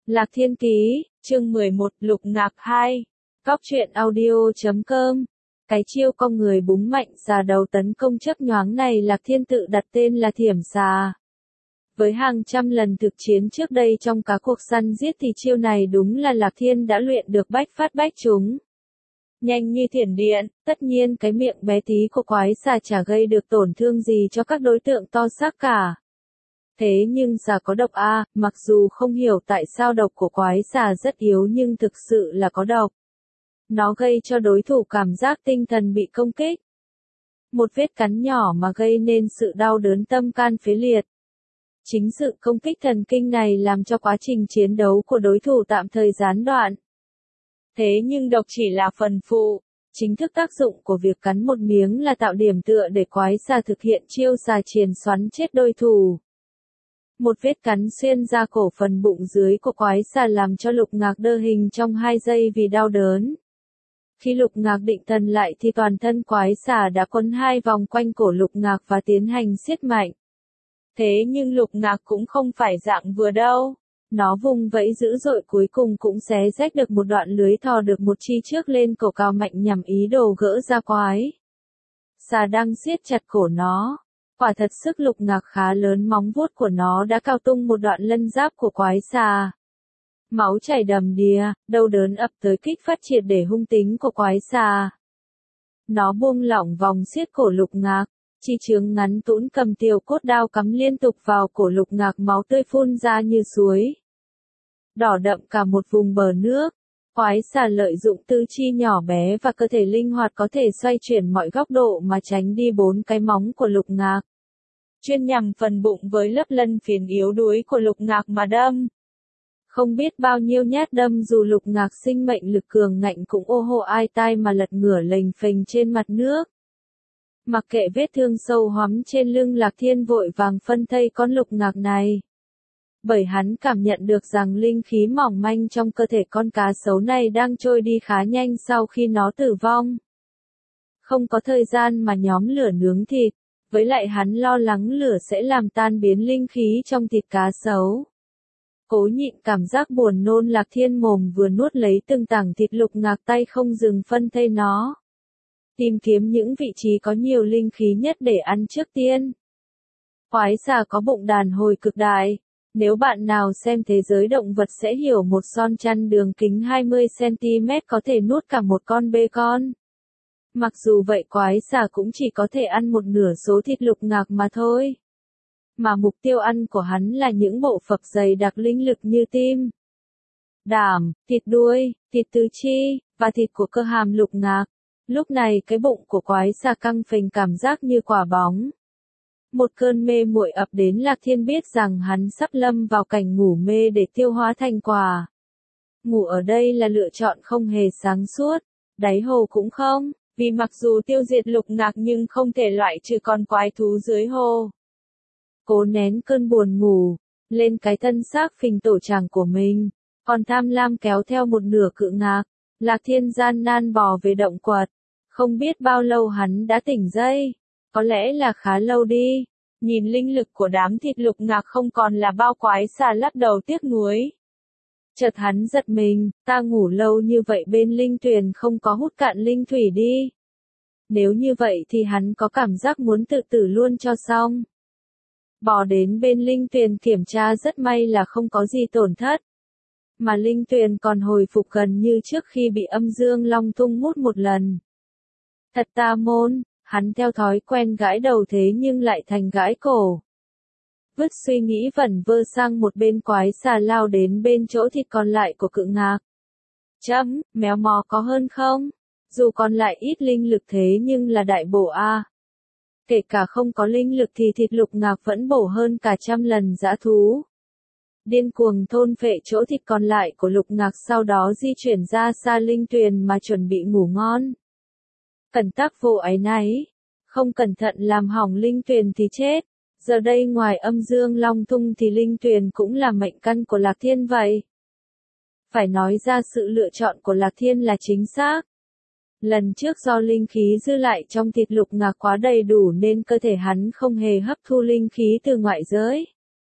Lạc Thiên Ký, chương 11, Lục Ngạc 2. Cóc truyện audio.com. Cái chiêu con người búng mạnh xà đầu tấn công chớp nhoáng này Lạc Thiên tự đặt tên là Thiểm Xà. Với hàng trăm lần thực chiến trước đây trong các cuộc săn giết thì chiêu này đúng là Lạc Thiên đã luyện được bách phát bách trúng. Nhanh như thiểm điện, tất nhiên cái miệng bé tí của quái xà chả gây được tổn thương gì cho các đối tượng to xác cả. Thế nhưng xà có độc a, mặc dù không hiểu tại sao độc của quái xà rất yếu nhưng thực sự là có độc. Nó gây cho đối thủ cảm giác tinh thần bị công kích. Một vết cắn nhỏ mà gây nên sự đau đớn tâm can phế liệt. Chính sự công kích thần kinh này làm cho quá trình chiến đấu của đối thủ tạm thời gián đoạn. Thế nhưng độc chỉ là phần phụ, chính thức tác dụng của việc cắn một miếng là tạo điểm tựa để quái xà thực hiện chiêu xà triền xoắn chết đối thủ. Một vết cắn xuyên ra cổ phần bụng dưới của quái xà làm cho Lục Ngạc đơ hình trong 2 giây vì đau đớn. Khi Lục Ngạc định thần lại thì toàn thân quái xà đã quấn 2 vòng quanh cổ Lục Ngạc và tiến hành siết mạnh. Thế nhưng Lục Ngạc cũng không phải dạng vừa đâu. Nó vùng vẫy dữ dội cuối cùng cũng xé rách được một đoạn lưới thò được một chi trước lên cổ cao mạnh nhằm ý đồ gỡ ra quái xà đang siết chặt cổ nó. Quả thật sức Lục Ngạc khá lớn, móng vuốt của nó đã cào tung một đoạn lân giáp của quái xà. Máu chảy đầm đìa, đau đớn ập tới kích phát triệt để hung tính của quái xà. Nó buông lỏng vòng siết cổ Lục Ngạc, chi chướng ngắn tũn cầm tiểu cốt đao cắm liên tục vào cổ Lục Ngạc, máu tươi phun ra như suối. Đỏ đậm cả một vùng bờ nước. Quái xà lợi dụng tư chi nhỏ bé và cơ thể linh hoạt có thể xoay chuyển mọi góc độ mà tránh đi 4 cái móng của Lục Ngạc. Chuyên nhằm phần bụng với lớp lân phiến yếu đuối của Lục Ngạc mà đâm. Không biết bao nhiêu nhát đâm dù Lục Ngạc sinh mệnh lực cường ngạnh cũng ô hô ai tai mà lật ngửa lềnh phềnh trên mặt nước. Mặc kệ vết thương sâu hoắm trên lưng, Lạc Thiên vội vàng phân thây con Lục Ngạc này. Bởi hắn cảm nhận được rằng linh khí mỏng manh trong cơ thể con cá sấu này đang trôi đi khá nhanh sau khi nó tử vong. Không có thời gian mà nhóm lửa nướng thịt, với lại hắn lo lắng lửa sẽ làm tan biến linh khí trong thịt cá sấu. Cố nhịn cảm giác buồn nôn, Lạc Thiên mồm vừa nuốt lấy từng tảng thịt Lục Ngạc, tay không dừng phân thây nó. Tìm kiếm những vị trí có nhiều linh khí nhất để ăn trước tiên. Quái xà có bụng đàn hồi cực đại. Nếu bạn nào xem thế giới động vật sẽ hiểu một son chăn đường kính 20cm có thể nuốt cả một con bê con. Mặc dù vậy quái xà cũng chỉ có thể ăn một nửa số thịt Lục Ngạc mà thôi. Mà mục tiêu ăn của hắn là những bộ phận dày đặc linh lực như tim, đảm, thịt đuôi, thịt tứ chi, và thịt của cơ hàm Lục Ngạc. Lúc này cái bụng của quái xà căng phình cảm giác như quả bóng. Một cơn mê muội ập đến, Lạc Thiên biết rằng hắn sắp lâm vào cảnh ngủ mê để tiêu hóa thành quả. Ngủ ở đây là lựa chọn không hề sáng suốt, đáy hồ cũng không, vì mặc dù tiêu diệt Lục Ngạc nhưng không thể loại trừ con quái thú dưới hồ. Cố nén cơn buồn ngủ, lên cái thân xác phình tổ tràng của mình, còn tham lam kéo theo một nửa cự ngạc, Lạc Thiên gian nan bò về động quật. Không biết bao lâu hắn đã tỉnh dậy. Có lẽ là khá lâu đi. Nhìn linh lực của đám thịt Lục Ngạc không còn là bao, quái xà lắc đầu tiếc nuối. Chợt hắn giật mình, ta ngủ lâu như vậy bên linh tuyền không có hút cạn linh thủy đi. Nếu như vậy thì hắn có cảm giác muốn tự tử luôn cho xong. Bò đến bên linh tuyền kiểm tra, rất may là không có gì tổn thất. Mà linh tuyền còn hồi phục gần như trước khi bị âm dương long tung hút một lần. Thật tà môn. Hắn theo thói quen gãi đầu thế nhưng lại thành gãi cổ. Vứt suy nghĩ vẩn vơ sang một bên, quái xà lao đến bên chỗ thịt còn lại của cự ngạc. Méo mó có hơn không? Dù còn lại ít linh lực thế nhưng là đại bổ a. Kể cả không có linh lực thì thịt Lục Ngạc vẫn bổ hơn cả 100 lần dã thú. Điên cuồng thôn phệ chỗ thịt còn lại của Lục Ngạc, sau đó di chuyển ra xa linh tuyền mà chuẩn bị ngủ ngon. Cẩn tắc vô áy náy, không cẩn thận làm hỏng linh tuyền thì chết. Giờ đây ngoài âm dương long tung thì linh tuyền cũng là mệnh căn của Lạc Thiên vậy. Phải nói ra sự lựa chọn của Lạc Thiên là chính xác. Lần trước do linh khí dư lại trong thịt Lục Ngạc quá đầy đủ nên cơ thể hắn không hề hấp thu linh khí từ ngoại giới.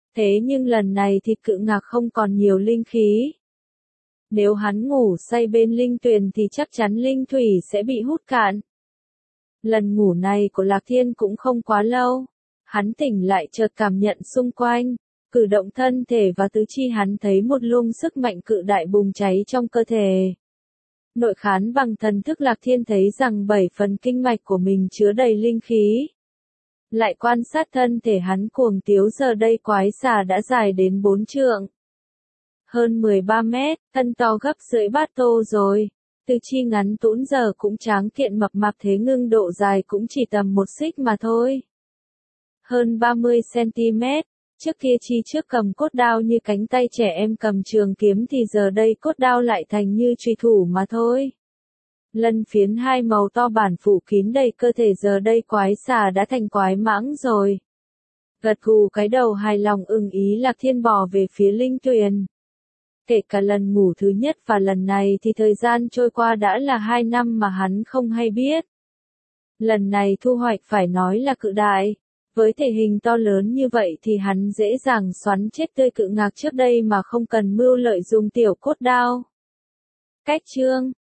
Thế nhưng lần này thì cự ngạc không còn nhiều linh khí. Nếu hắn ngủ say bên linh tuyền thì chắc chắn linh thủy sẽ bị hút cạn. Lần ngủ này của Lạc Thiên cũng không quá lâu. Hắn tỉnh lại chợt cảm nhận xung quanh, cử động thân thể và tứ chi hắn thấy một luồng sức mạnh cự đại bùng cháy trong cơ thể. Nội khán bằng thần thức Lạc Thiên thấy rằng 7 phần kinh mạch của mình chứa đầy linh khí. Lại quan sát thân thể hắn cuồng tiếu giờ đây quái xà đã dài đến 4 trượng. Hơn 13 mét, thân to gấp rưỡi bát tô rồi. Từ chi ngắn tũn giờ cũng tráng kiện mập mạp thế ngưng độ dài cũng chỉ tầm 1 xích mà thôi. Hơn 30 cm, trước kia chi trước cầm cốt đao như cánh tay trẻ em cầm trường kiếm thì giờ đây cốt đao lại thành như truy thủ mà thôi. Lân phiến hai màu to bản phủ kín đầy cơ thể giờ đây quái xà đã thành quái mãng rồi. Gật gù cái đầu hài lòng ưng ý Lạc Thiên bò về phía linh tuyền. Kể cả lần ngủ thứ nhất và lần này thì thời gian trôi qua đã là 2 năm mà hắn không hay biết. Lần này thu hoạch phải nói là cự đại. Với thể hình to lớn như vậy thì hắn dễ dàng xoắn chết tươi cự ngạc trước đây mà không cần mưu lợi dùng tiểu cốt đao. Cách chương